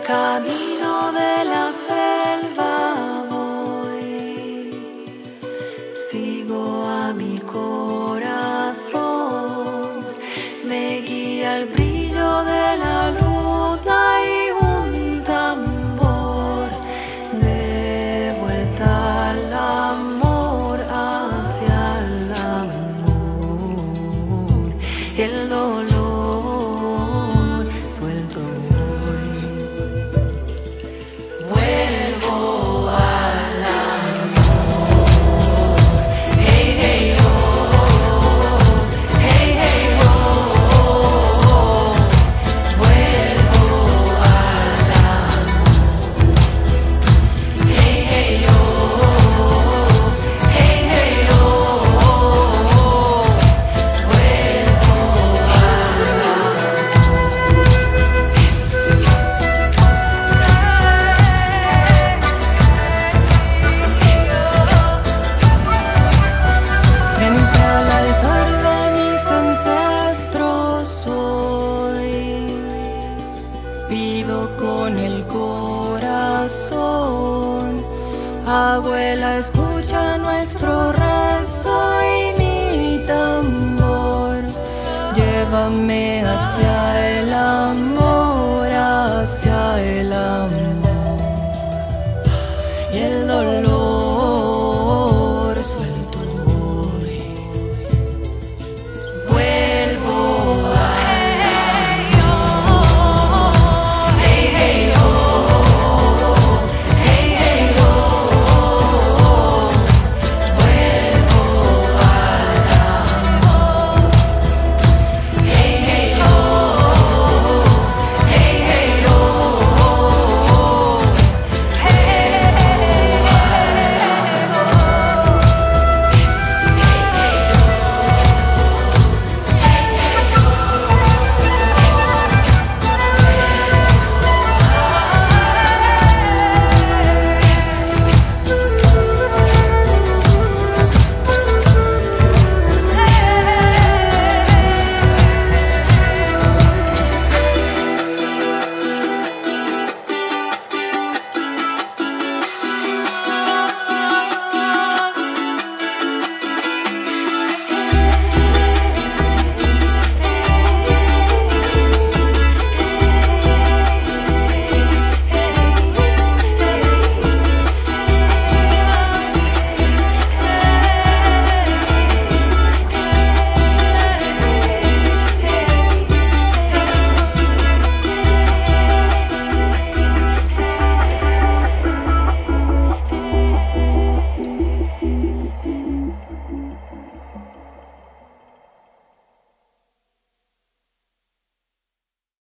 Camino de la selva voy, sigo a mi corazón, me guía el brillo de la luna y un tambor, de vuelta al amor, hacia el amor, el dolor suelto. Pido con el corazón, abuela, escucha nuestro rezo y mi tambor, llévame hacia el amor, hacia el amor y el